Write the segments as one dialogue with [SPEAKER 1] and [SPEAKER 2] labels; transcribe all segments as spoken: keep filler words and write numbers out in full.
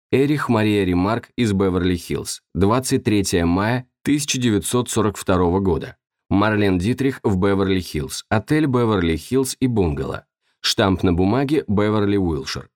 [SPEAKER 1] Эрих Мария Ремарк из Беверли-Хиллз, двадцать третьего мая тысяча девятьсот сорок второго года. Марлен Дитрих в Беверли-Хиллз, отель Беверли-Хиллз и бунгало. Штамп на бумаге Беверли-Уилшир.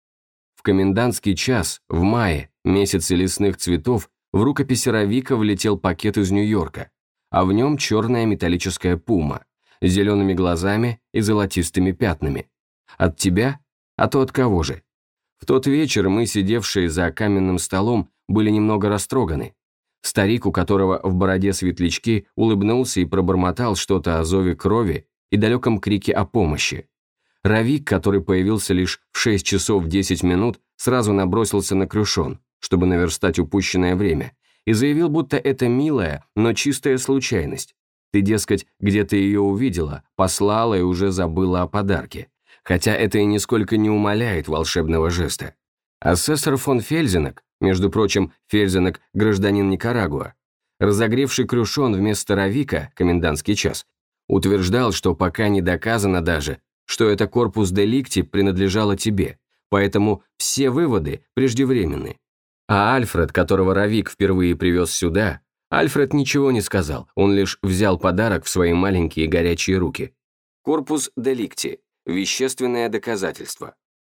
[SPEAKER 1] В комендантский час, в мае, месяце лесных цветов, в рукописи Равика влетел пакет из Нью-Йорка, а в нем черная металлическая пума, с зелеными глазами и золотистыми пятнами. От тебя? А то от кого же? В тот вечер мы, сидевшие за каменным столом, были немного растроганы. Старик, у которого в бороде светлячки, улыбнулся и пробормотал что-то о зове крови и далеком крике о помощи. Равик, который появился лишь в шесть часов десять минут, сразу набросился на Крюшон, чтобы наверстать упущенное время, и заявил, будто это милая, но чистая случайность. Ты, дескать, где-то ее увидела, послала и уже забыла о подарке. Хотя это и нисколько не умаляет волшебного жеста. Асессор фон Фельзенек, между прочим, Фельзенек – гражданин Никарагуа, разогревший Крюшон вместо Равика, комендантский час, утверждал, что пока не доказано даже, что это корпус деликти принадлежало тебе, поэтому все выводы преждевременны. А Альфред, которого Равик впервые привез сюда, Альфред ничего не сказал, он лишь взял подарок в свои маленькие горячие руки. Корпус деликти. Вещественное доказательство.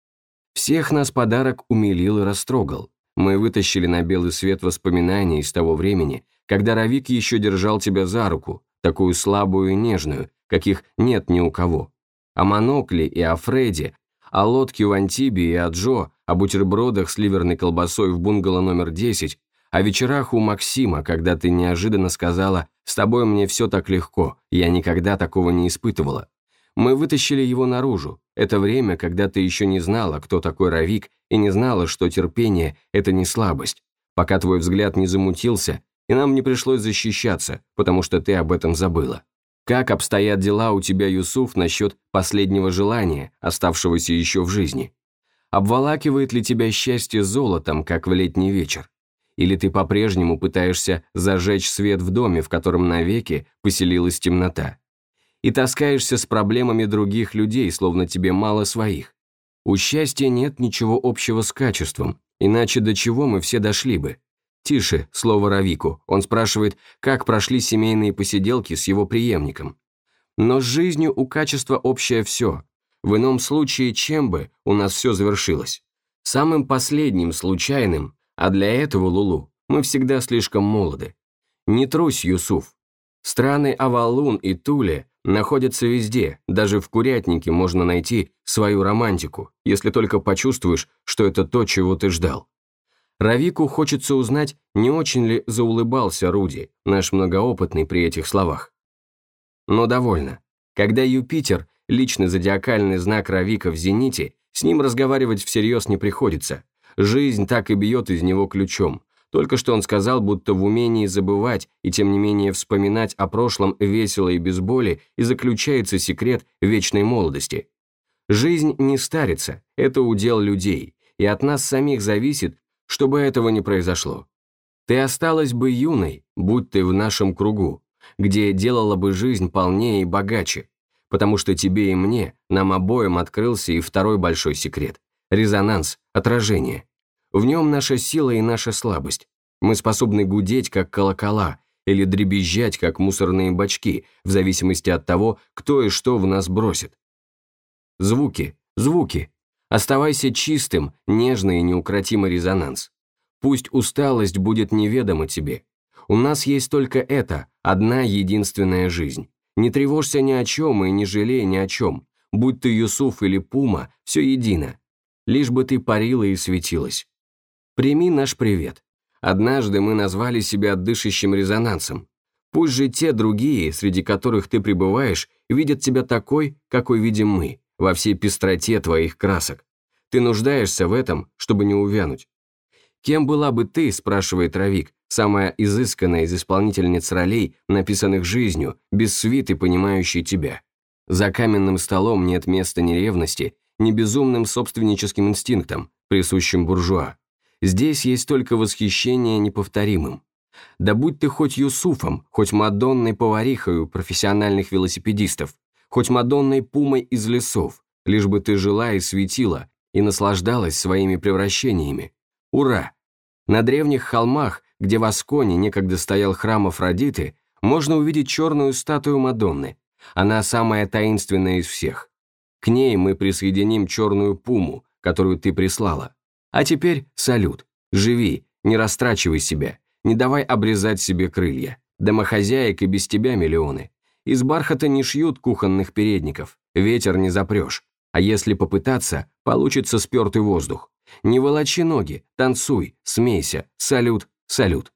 [SPEAKER 1] Всех нас подарок умилил и растрогал. Мы вытащили на белый свет воспоминания из того времени, когда Равик еще держал тебя за руку, такую слабую и нежную, каких нет ни у кого. О Монокле и о Фредди, о лодке в Антибе и о Джо, о бутербродах с ливерной колбасой в бунгало номер десять, о вечерах у Максима, когда ты неожиданно сказала «С тобой мне все так легко, я никогда такого не испытывала». Мы вытащили его наружу. Это время, когда ты еще не знала, кто такой Равик, и не знала, что терпение – это не слабость, пока твой взгляд не замутился, и нам не пришлось защищаться, потому что ты об этом забыла. Как обстоят дела у тебя, Юсуф, насчет последнего желания, оставшегося еще в жизни? Обволакивает ли тебя счастье золотом, как в летний вечер? Или ты по-прежнему пытаешься зажечь свет в доме, в котором навеки поселилась темнота? И таскаешься с проблемами других людей, словно тебе мало своих. У счастья нет ничего общего с качеством, иначе до чего мы все дошли бы? Тише, слово Равику, он спрашивает, как прошли семейные посиделки с его преемником. Но с жизнью у качества общее все. В ином случае, чем бы у нас все завершилось? Самым последним, случайным, а для этого, Лулу, мы всегда слишком молоды. Не трусь, Юсуф. Страны Авалун и Туле находятся везде, даже в курятнике можно найти свою романтику, если только почувствуешь, что это то, чего ты ждал. Равику хочется узнать, не очень ли заулыбался Руди, наш многоопытный при этих словах. Но довольно. Когда Юпитер, личный зодиакальный знак Равика в зените, с ним разговаривать всерьез не приходится. Жизнь так и бьет из него ключом. Только что он сказал, будто в умении забывать и тем не менее вспоминать о прошлом весело и без боли и заключается секрет вечной молодости. Жизнь не старится, это удел людей, и от нас самих зависит, чтобы этого не произошло. Ты осталась бы юной, будь ты в нашем кругу, где делала бы жизнь полнее и богаче, потому что тебе и мне, нам обоим открылся и второй большой секрет – резонанс, отражение. В нем наша сила и наша слабость. Мы способны гудеть, как колокола, или дребезжать, как мусорные бачки, в зависимости от того, кто и что в нас бросит. Звуки, звуки. Оставайся чистым, нежный и неукротимый резонанс. Пусть усталость будет неведома тебе. У нас есть только это, одна единственная жизнь. Не тревожься ни о чем и не жалей ни о чем. Будь ты Юсуф или Пума, все едино. Лишь бы ты парила и светилась. Прими наш привет. Однажды мы назвали себя дышащим резонансом. Пусть же те другие, среди которых ты пребываешь, видят тебя такой, какой видим мы, во всей пестроте твоих красок. Ты нуждаешься в этом, чтобы не увянуть. «Кем была бы ты?» – спрашивает Равик, самая изысканная из исполнительниц ролей, написанных жизнью, без свиты, понимающей тебя. За каменным столом нет места ни ревности, ни безумным собственническим инстинктам, присущим буржуа. Здесь есть только восхищение неповторимым. Да будь ты хоть Юсуфом, хоть Мадонной-поварихой у профессиональных велосипедистов, хоть Мадонной Пумой из лесов, лишь бы ты жила и светила, и наслаждалась своими превращениями. Ура! На древних холмах, где в Асконе некогда стоял храм Афродиты, можно увидеть черную статую Мадонны. Она самая таинственная из всех. К ней мы присоединим черную пуму, которую ты прислала. А теперь салют. Живи, не растрачивай себя, не давай обрезать себе крылья. Домохозяек и без тебя миллионы. Из бархата не шьют кухонных передников, ветер не запрешь. А если попытаться, получится спертый воздух. Не волочи ноги, танцуй, смейся, салют, салют.